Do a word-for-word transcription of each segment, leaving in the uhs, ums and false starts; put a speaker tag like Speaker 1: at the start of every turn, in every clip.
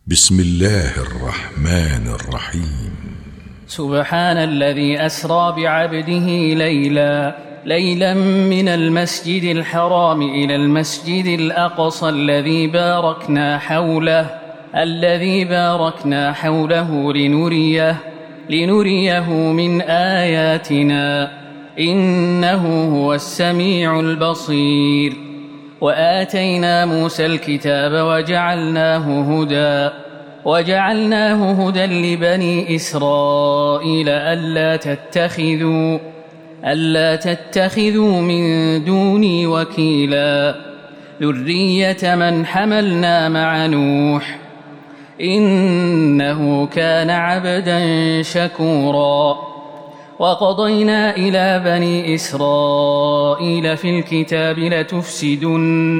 Speaker 1: بسم الله الرحمن الرحيم.
Speaker 2: سبحان الذي أسرى بعبده ليلا ليلا من المسجد الحرام إلى المسجد الأقصى الذي باركنا حوله الذي باركنا حوله لنريه لنريه من آياتنا إنه هو السميع البصير. وآتينا موسى الكتاب وجعلناه هدى وجعلناه هدى لبني إسرائيل ألا تتخذوا ألا تتخذوا من دوني وكيلا ذرية من حملنا مع نوح إنه كان عبدا شكورا. وقضينا إلى بني إسرائيل في الكتاب لتفسدن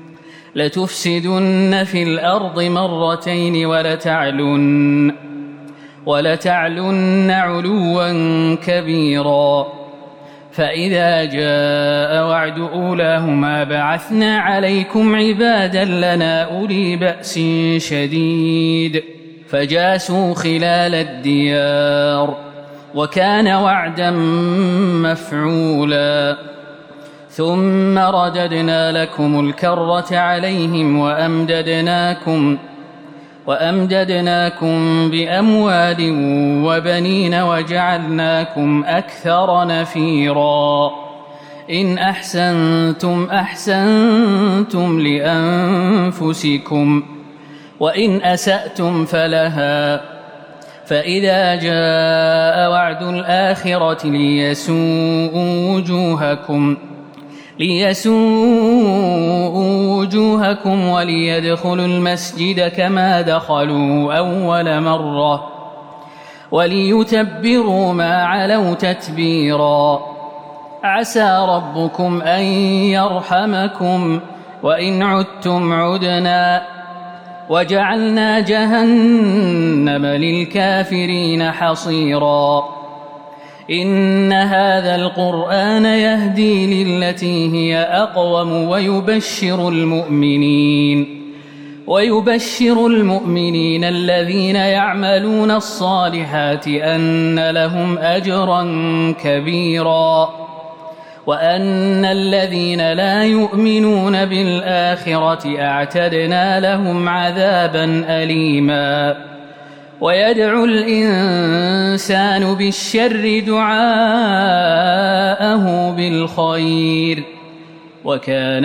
Speaker 2: لتفسدن في الأرض مرتين ولتعلن ولتعلن علوا كبيرا. فإذا جاء وعد أولاهما بعثنا عليكم عبادا لنا أولي بأس شديد فجاسوا خلال الديار وكان وعدا مفعولا. ثم رددنا لكم الكرة عليهم وأمددناكم وأمددناكم بأموال وبنين وجعلناكم أكثر نفيرا. إن أحسنتم أحسنتم لأنفسكم وإن أسأتم فلها. فإذا جاء وعد الآخرة ليسوءوا وجوهكم ليسوءوا وجوهكم وليدخلوا المسجد كما دخلوا أول مرة وليتبروا ما علوا تتبيرا. عسى ربكم أن يرحمكم وإن عدتم عدنا وجعلنا جهنم للكافرين حصيرا. إن هذا القرآن يهدي للتي هي أقوم ويبشر المؤمنين ويبشر المؤمنين الذين يعملون الصالحات أن لهم أجرا كبيرا وأن الذين لا يؤمنون بالآخرة أعتدنا لهم عذابا أليما. ويدعو الإنسان بالشر دعاءه بالخير وكان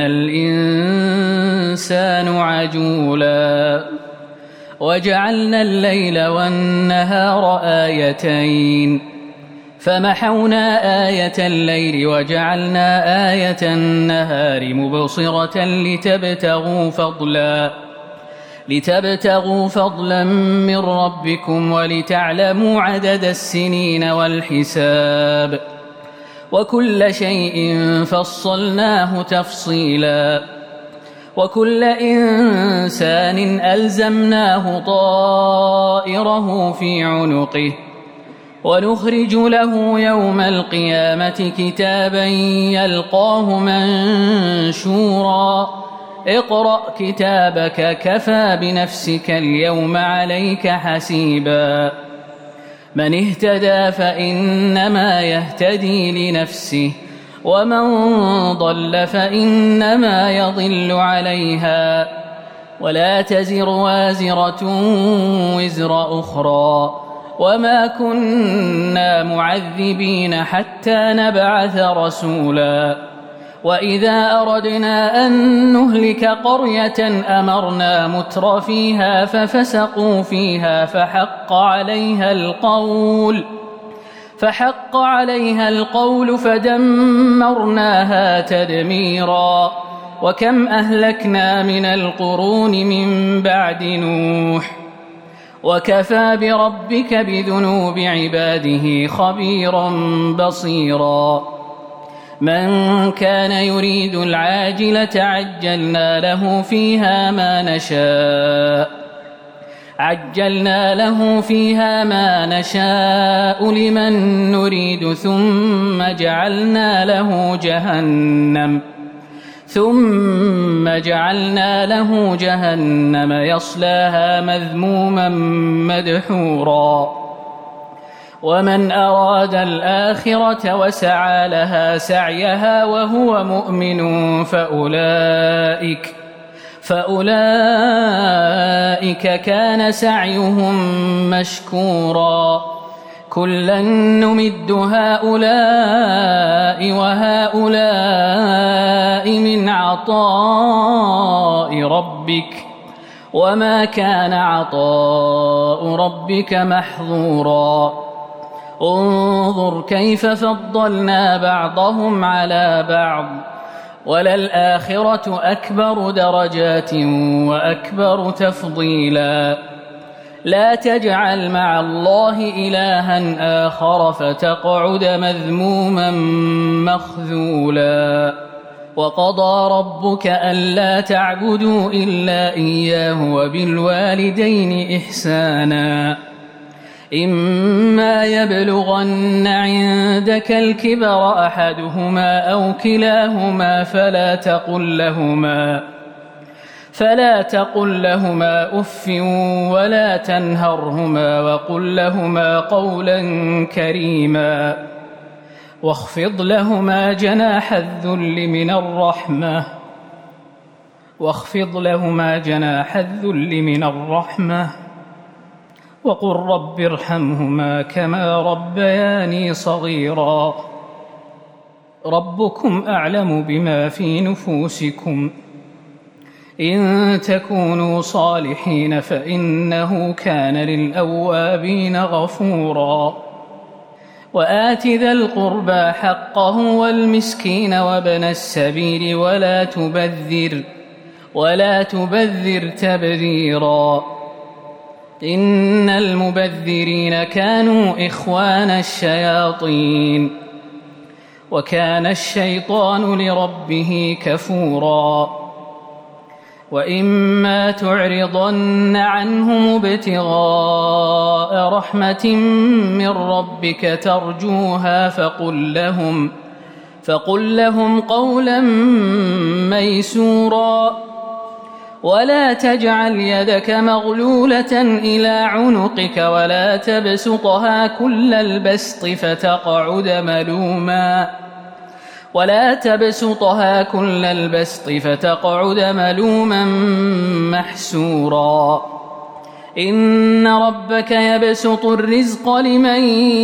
Speaker 2: الإنسان عجولا. وجعلنا الليل والنهار آيتين فمحونا آية الليل وجعلنا آية النهار مبصرة لتبتغوا فضلا لتبتغوا فضلا من ربكم ولتعلموا عدد السنين والحساب وكل شيء فصلناه تفصيلا. وكل إنسان ألزمناه طائره في عنقه ونخرج له يوم القيامة كتابا يلقاه منشورا. اقرأ كتابك كفى بنفسك اليوم عليك حسيبا. من اهتدى فإنما يهتدي لنفسه ومن ضل فإنما يضل عليها ولا تزر وازرة وزر أخرى وما كنا معذبين حتى نبعث رسولا. وإذا أردنا أن نهلك قرية أمرنا متر فيها ففسقوا فيها فحق عليها القول فحق عليها القول فدمرناها تدميرا. وكم أهلكنا من القرون من بعد نوح وكفى بربك بذنوب عباده خبيرا بصيرا. من كان يريد العاجلة عجلنا له فيها ما نشاء عجلنا له فيها ما نشاء لمن نريد ثم جعلنا له جهنم ثم جعلنا له جهنم يصلاها مذموما مدحورا ومن أراد الآخرة وسعى لها سعيها وهو مؤمن فأولئك فأولئك كان سعيهم مشكورا كلا نمد هؤلاء وهؤلاء من عطاء ربك وما كان عطاء ربك محظورا انظر كيف فضلنا بعضهم على بعض وللآخرة أكبر درجات وأكبر تفضيلا لا تجعل مع الله إلها آخر فتقعد مذموما مخذولا وقضى ربك ألا تعبدوا إلا إياه وبالوالدين إحسانا إما يبلغن عندك الكبر أحدهما أو كلاهما فلا تقل لهما فلا تقل لهما أف ولا تنهرهما وقل لهما قولا كريما واخفض لهما جناح الذل من الرحمة واخفض لهما جناح الذل من الرحمة وقل رب ارحمهما كما ربياني صغيرا ربكم أعلم بما في نفوسكم إن تكونوا صالحين فإنه كان للأوابين غفورا وآت ذا القربى حقه والمسكين وابن السبيل ولا تبذر ولا تبذر تبذيرا إن المبذرين كانوا إخوان الشياطين وكان الشيطان لربه كفورا وإما تعرضن عنهم ابتغاء رحمة من ربك ترجوها فقل لهم فقل لهم قولا ميسورا ولا تجعل يدك مغلولة إلى عنقك ولا تبسطها كل البسط فتقعد ملوما ولا تبسطها كل البسط فتقعد ملوما محسورا إن ربك يبسط الرزق لمن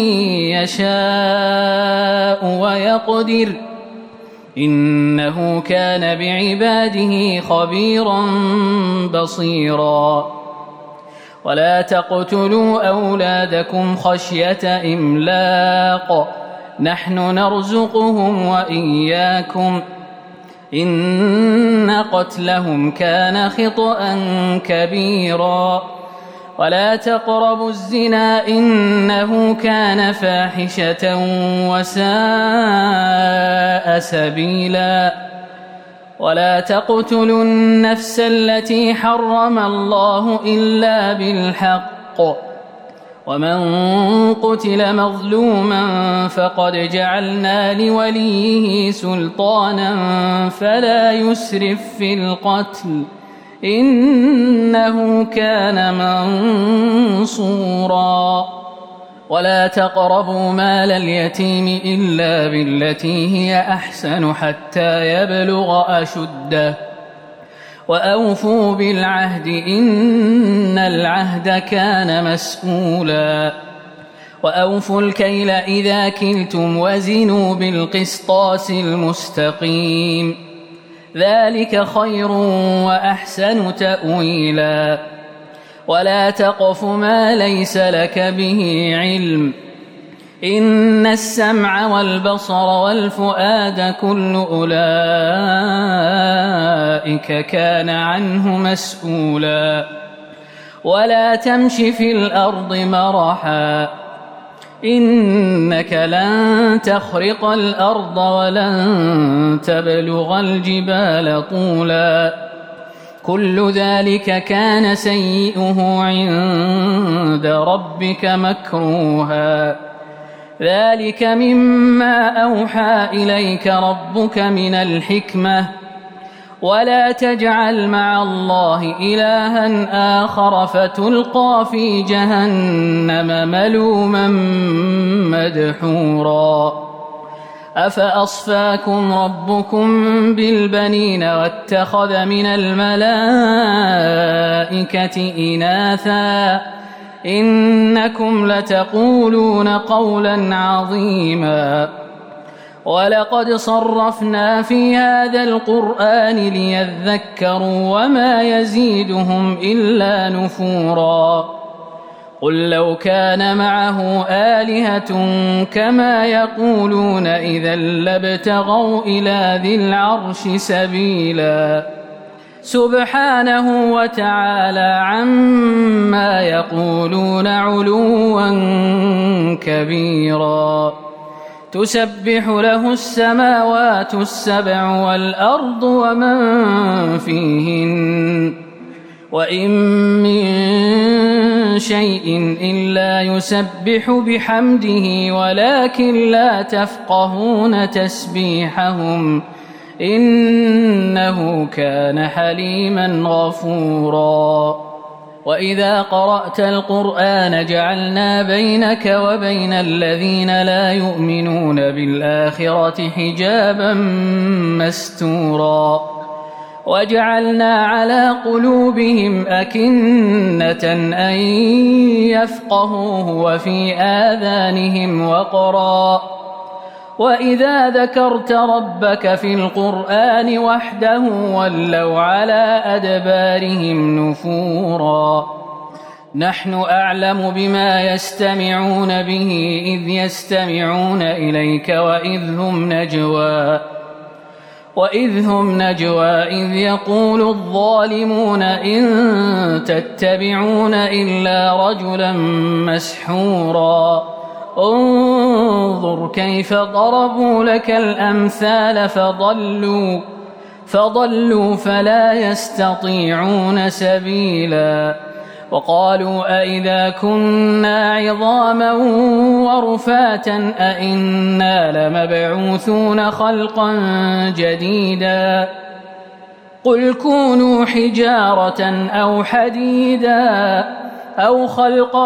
Speaker 2: يشاء ويقدر إنه كان بعباده خبيرا بصيرا ولا تقتلوا أولادكم خشية إملاق نحن نرزقهم وإياكم إن قتلهم كان خطأ كبيرا ولا تقربوا الزنا إنه كان فاحشة وساء سبيلا ولا تقتلوا النفس التي حرم الله إلا بالحق ومن قتل مظلوما فقد جعلنا لوليه سلطانا فلا يسرف في القتل إنه كان منصورا ولا تقربوا مال اليتيم إلا بالتي هي أحسن حتى يبلغ أشده وأوفوا بالعهد إن العهد كان مسؤولا وأوفوا الكيل إذا كلتم وزنوا بالقسطاس المستقيم ذلك خير وأحسن تأويلا ولا تقف ما ليس لك به علم إن السمع والبصر والفؤاد كل أولئك كان عنه مسؤولا ولا تمش في الأرض مرحا إنك لن تخرق الأرض ولن تبلغ الجبال طولا كل ذلك كان سيئه عند ربك مكروها ذلك مما أوحى إليك ربك من الحكمة ولا تجعل مع الله إلها آخر فتلقى في جهنم ملوما مدحورا أفأصفاكم ربكم بالبنين واتخذ من الملائكة إناثا إنكم لتقولون قولا عظيما ولقد صرفنا في هذا القرآن ليذكروا وما يزيدهم إلا نفورا قل لو كان معه آلهة كما يقولون إذا لابتغوا إلى ذي العرش سبيلا سبحانه وتعالى عما يقولون علوا كبيرا تسبح له السماوات السبع والأرض ومن فيهن وإن من شيء إلا يسبح بحمده ولكن لا تفقهون تسبيحهم إنه كان حليما غفورا وإذا قرأت القرآن جعلنا بينك وبين الذين لا يؤمنون بالآخرة حجابا مستورا وجعلنا على قلوبهم أكنة أن يفقهوه وفي آذانهم وقرا وإذا ذكرت ربك في القرآن وحده ولوا على أدبارهم نفورا نحن أعلم بما يستمعون به إذ يستمعون إليك وإذ هم نجوى وإذ هم نجوى إذ يقول الظالمون إن تتبعون إلا رجلا مسحورا انظر كيف ضربوا لك الأمثال فضلوا فضلوا فلا يستطيعون سبيلا وقالوا أئذا كنا عظاما ورفاتا أئنا لمبعوثون خلقا جديدا قل كونوا حجارة أو حديدا أو خلقا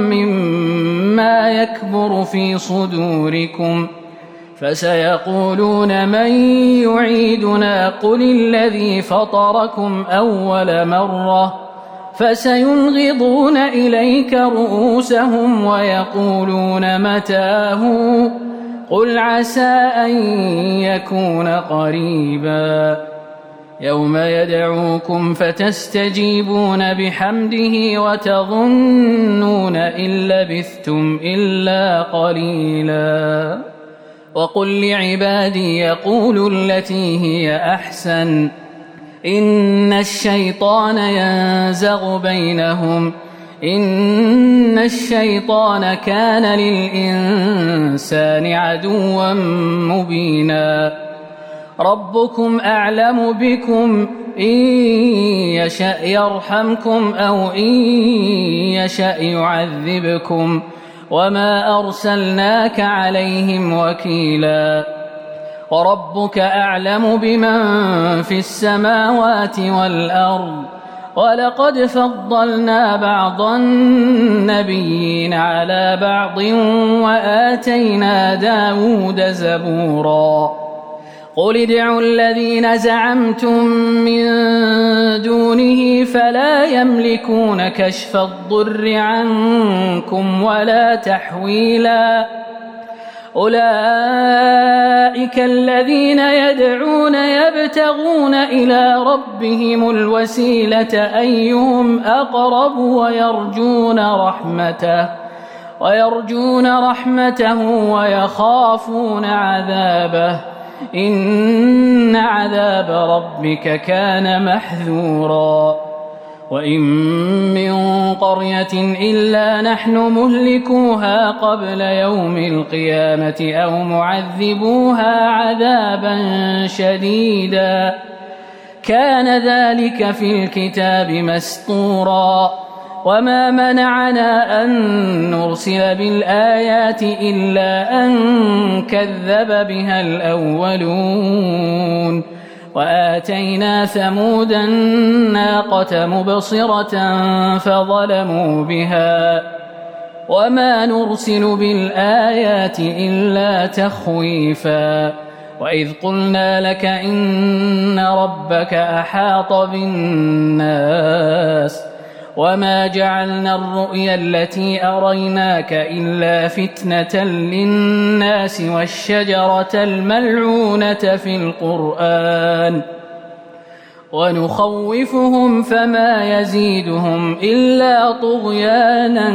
Speaker 2: مما يكبر في صدوركم فسيقولون من يعيدنا قل الذي فطركم أول مرة فسينغضون إليك رؤوسهم ويقولون متاه قل عسى أن يكون قريبا يوم يدعوكم فتستجيبون بحمده وتظنون إن لبثتم إلا قليلا وقل لعبادي يقولوا التي هي أحسن إن الشيطان ينزغ بينهم إن الشيطان كان للإنسان عدوا مبينا ربكم أعلم بكم إن يشأ يرحمكم أو إن يشأ يعذبكم وما أرسلناك عليهم وكيلا وربك أعلم بمن في السماوات والأرض ولقد فضلنا بعض النبيين على بعض وآتينا داود زبورا قل ادعوا الذين زعمتم من دونه فلا يملكون كشف الضر عنكم ولا تحويلا أولئك الذين يدعون يبتغون إلى ربهم الوسيلة أيهم أقرب ويرجون رحمته ويرجون رحمته ويخافون عذابه إن عذاب ربك كان محذورا وإن من قرية إلا نحن مهلكوها قبل يوم القيامة أو معذبوها عذابا شديدا كان ذلك في الكتاب مسطورا وما منعنا أن نرسل بالآيات إلا أن كذب بها الأولون وآتينا ثمود الناقة مبصرة فظلموا بها وما نرسل بالآيات إلا تخويفا وإذ قلنا لك إن ربك أحاط بالناس وما جعلنا الرؤيا التي أريناك إلا فتنة للناس والشجرة الملعونة في القرآن ونخوفهم فما يزيدهم إلا طغيانا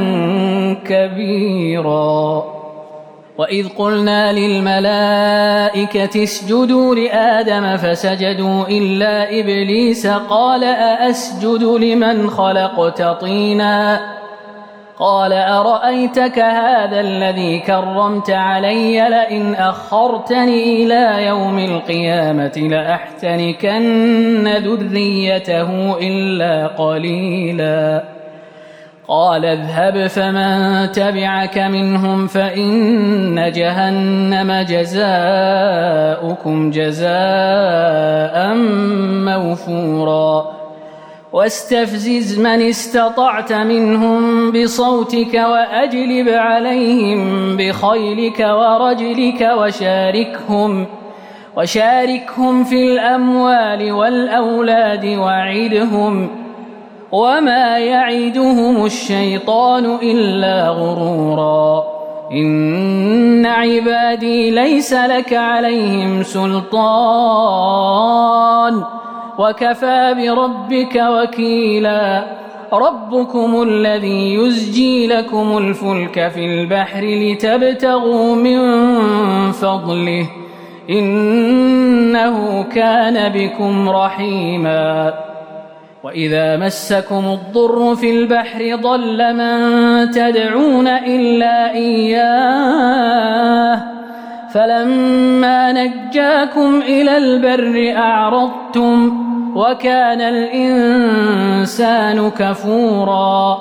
Speaker 2: كبيرا وإذ قلنا للملائكة اسجدوا لآدم فسجدوا إلا إبليس قال أأسجد لمن خلقت طينا قال أرأيتك هذا الذي كرمت علي لئن أخرتني إلى يوم القيامة لأحتنكن ذريته إلا قليلا قال اذهب فمن تبعك منهم فإن جهنم جزاؤكم جزاء موفورا واستفزز من استطعت منهم بصوتك وأجلب عليهم بخيلك ورجلك وشاركهم وشاركهم في الأموال والأولاد وعدهم وما يعدهم الشيطان إلا غرورا إن عبادي ليس لك عليهم سلطان وكفى بربك وكيلا ربكم الذي يزجي لكم الفلك في البحر لتبتغوا من فضله إنه كان بكم رحيما وإذا مسكم الضر في البحر ضل من تدعون إلا إياه فلما نجاكم إلى البر أعرضتم وكان الإنسان كفورا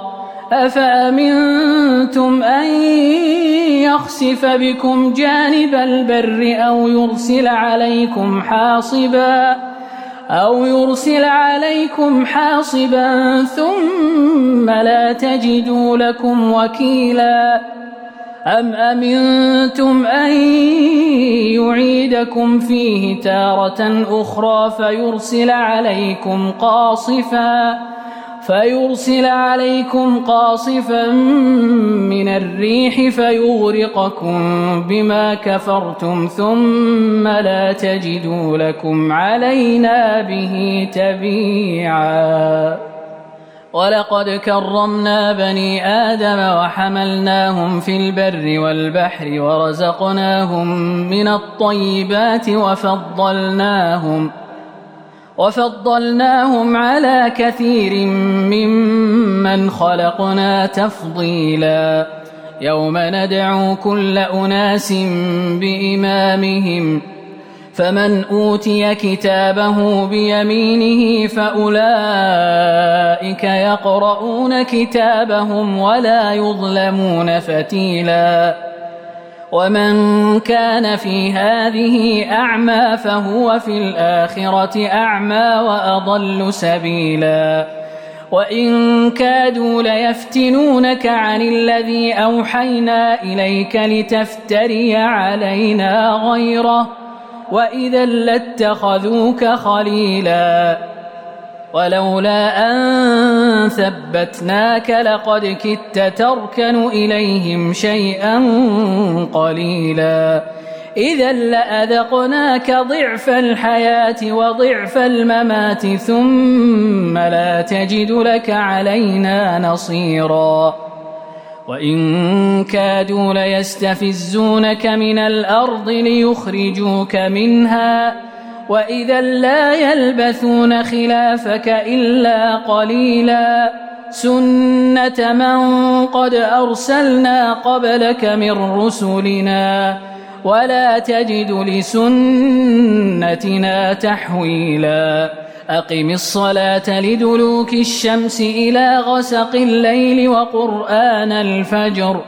Speaker 2: أفأمنتم أن يخسف بكم جانب البر أو يرسل عليكم حاصبا أو يرسل عليكم حاصبا ثم لا تجدوا لكم وكيلا أم أمنتم أن يعيدكم فيه تارة أخرى فيرسل عليكم قاصفا فيرسل عليكم قاصفا من الريح فيغرقكم بما كفرتم ثم لا تجدوا لكم علينا به تبيعا ولقد كرمنا بني آدم وحملناهم في البر والبحر ورزقناهم من الطيبات وفضلناهم وفضلناهم على كثير ممن خلقنا تفضيلا يوم ندعو كل أناس بإمامهم فمن أوتي كتابه بيمينه فأولئك يقرؤون كتابهم ولا يظلمون فتيلا ومن كان في هذه أعمى فهو في الآخرة أعمى وأضل سبيلا وإن كادوا ليفتنونك عن الذي أوحينا إليك لتفتري علينا غيره وإذا لاتخذوك خليلا ولولا أن ثبتناك لقد كدت تركن إليهم شيئا قليلا إذا لأذقناك ضعف الحياة وضعف الممات ثم لا تجد لك علينا نصيرا وإن كادوا ليستفزونك من الأرض ليخرجوك منها وإذا لا يلبثون خلافك إلا قليلا سنة من قد أرسلنا قبلك من رسلنا ولا تجد لسنتنا تحويلا أقم الصلاة لدلوك الشمس إلى غسق الليل وقرآن الفجر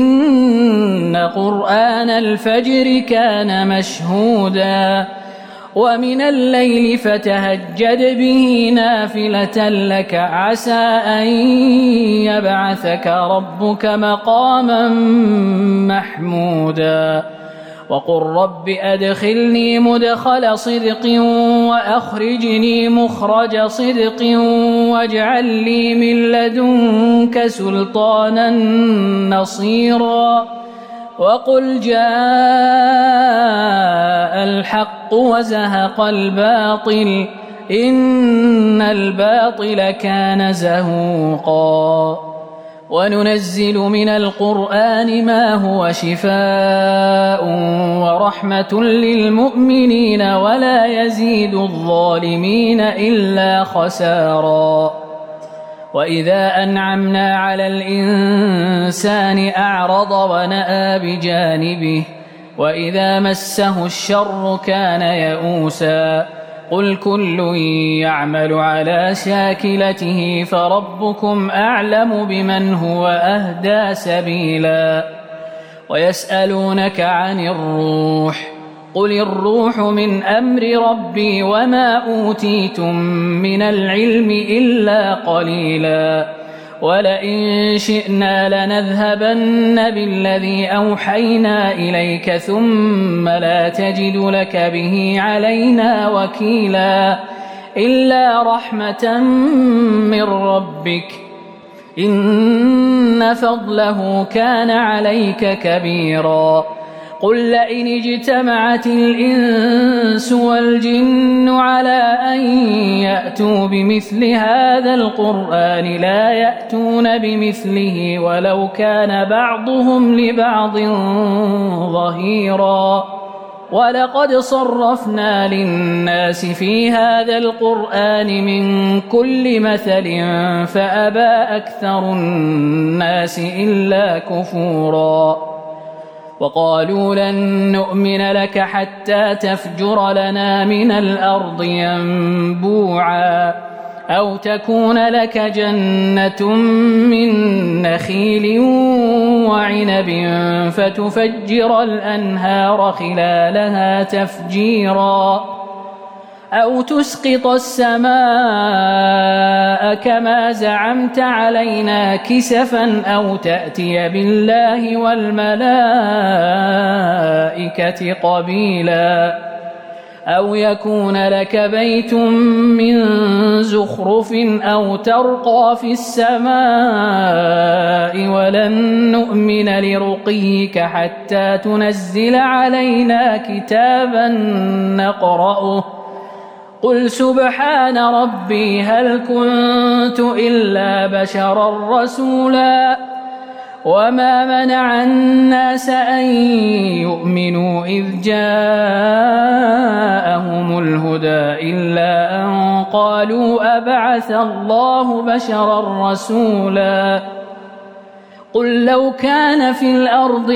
Speaker 2: إن قرآن الفجر كان مشهودا ومن الليل فتهجد به نافلة لك عسى أن يبعثك ربك مقاما محمودا وقل رب أدخلني مدخل صدق وأخرجني مخرج صدق واجعل لي من لدنك سلطانا نصيرا وقل جاء الحق وزهق الباطل إن الباطل كان زهوقا وننزل من القرآن ما هو شفاء ورحمة للمؤمنين ولا يزيد الظالمين إلا خسارا وإذا أنعمنا على الإنسان أعرض ونأى بجانبه وإذا مسه الشر كان يئوسا قل كل يعمل على شاكلته فربكم أعلم بمن هو أهدى سبيلا ويسألونك عن الروح قل الروح من أمر ربي وما أوتيتم من العلم إلا قليلا ولئن شئنا لنذهبن بالذي أوحينا إليك ثم لا تجد لك به علينا وكيلا إلا رحمة من ربك إن فضله كان عليك كبيرا قل لئن اجتمعت الإنس والجن على أن يأتوا بمثل هذا القرآن لا يأتون بمثله ولو كان بعضهم لبعض ظهيرا ولقد صرفنا للناس في هذا القرآن من كل مثل فأبى أكثر الناس إلا كفورا وقالوا لن نؤمن لك حتى تفجر لنا من الأرض ينبوعا أو تكون لك جنة من نخيل وعنب فتفجر الأنهار خلالها تفجيرا أو تسقط السماء كما زعمت علينا كسفا أو تأتي بالله والملائكة قبيلا أو يكون لك بيت من زخرف أو ترقى في السماء ولن نؤمن لرقيك حتى تنزل علينا كتابا نقرأه قل سبحان ربي هل كنت إلا بشرا رسولا وما منع الناس أن يؤمنوا إذ جاءهم الهدى إلا أن قالوا أبعث الله بشرا رسولا قل لو كان في الأرض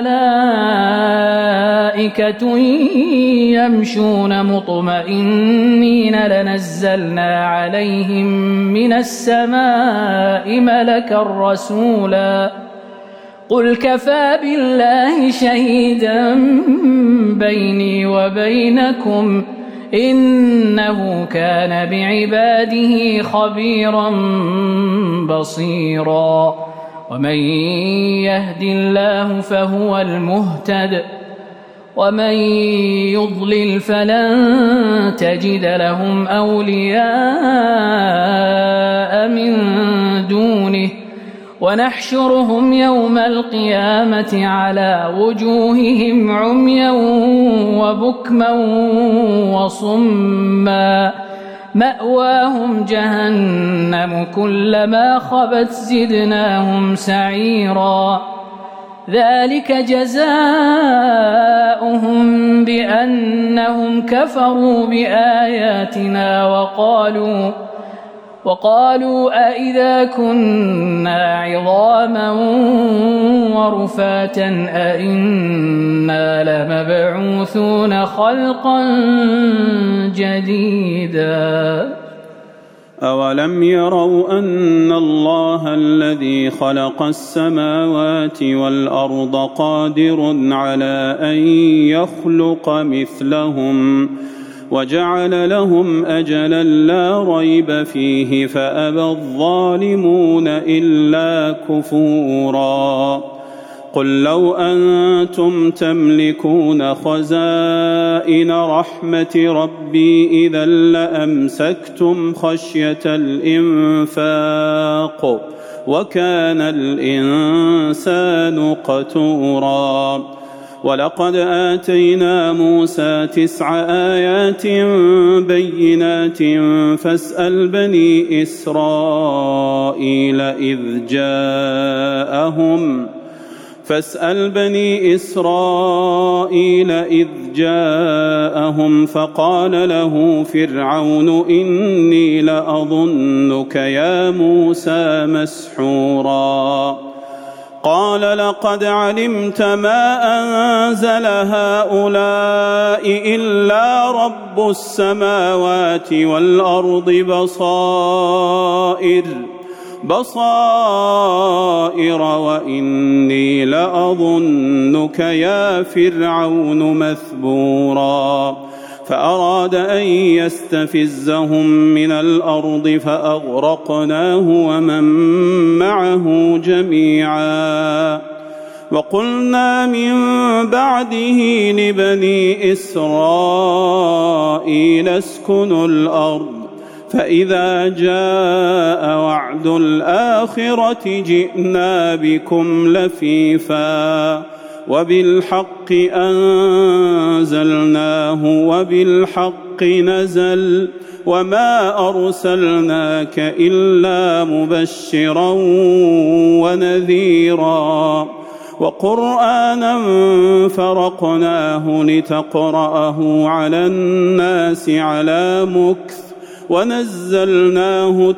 Speaker 2: ملائكة يمشون مطمئنين لنزلنا عليهم من السماء ملكا رسولا قل كفى بالله شهيدا بيني وبينكم إنه كان بعباده خبيرا بصيرا ومن يهد الله فهو المهتد ومن يضلل فلن تجد لهم أولياء من دونه ونحشرهم يوم القيامة على وجوههم عميا وبكما وصما مأواهم جهنم كلما خبت زدناهم سعيرا ذلك جزاؤهم بأنهم كفروا بآياتنا وقالوا وقالوا أئذا كنا عظاما ورفاتا أئنا لمبعوثون خلقا جديدا
Speaker 3: أولم يروا أن الله الذي خلق السماوات والأرض قادر على أن يخلق مثلهم وجعل لهم أجلا لا ريب فيه فأبى الظالمون إلا كفورا قل لو أنتم تملكون خزائن رحمة ربي إذا لأمسكتم خشية الإنفاق وكان الإنسان قتورا ولقد آتينا موسى تسع آيات بينات فاسأل بني إسرائيل إذ جاءهم فاسأل بني إسرائيل إذ جاءهم فقال له فرعون إني لأظنك يا موسى مسحورا قال لقد علمت ما أنزل هؤلاء إلا رب السماوات والأرض بصائر بصائر وإني لأظنك يا فرعون مثبورا فأراد أن يستفزهم من الأرض فأغرقناه ومن معه جميعا وقلنا من بعده لبني إسرائيل اسكنوا الأرض فإذا جاء وعد الآخرة جئنا بكم لفيفا وبالحق أنزلناه وبالحق نزل وما أرسلناك إلا مبشرا ونذيرا وقرآنا فرقناه لتقرأه على الناس على مكث ونزلناه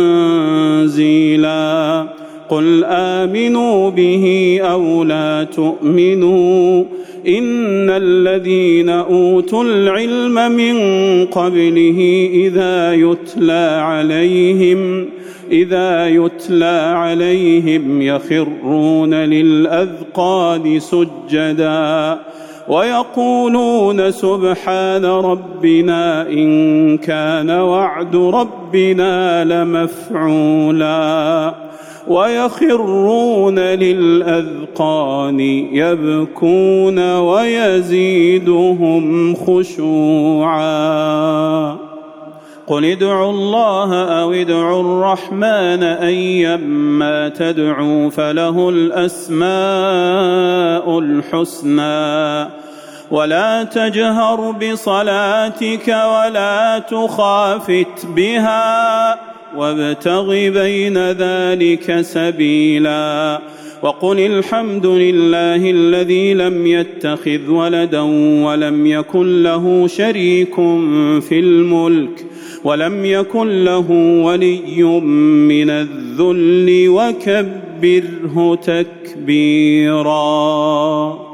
Speaker 3: تنزيلا قل آمنوا به أو لا تؤمنوا إن الذين أوتوا العلم من قبله إذا يتلى عليهم إذا يتلى عليهم يخرون للأذقان سجدا ويقولون سبحان ربنا إن كان وعد ربنا لمفعولا ويخرون للأذقان يبكون ويزيدهم خشوعا قل ادعوا الله أو ادعوا الرحمن أيما تدعوا فله الأسماء الحسنى ولا تجهر بصلاتك ولا تخافت بها وابتغ بين ذلك سبيلا وقل الحمد لله الذي لم يتخذ ولدا ولم يكن له شريك في الملك ولم يكن له ولي من الذل وكبره تكبيرا.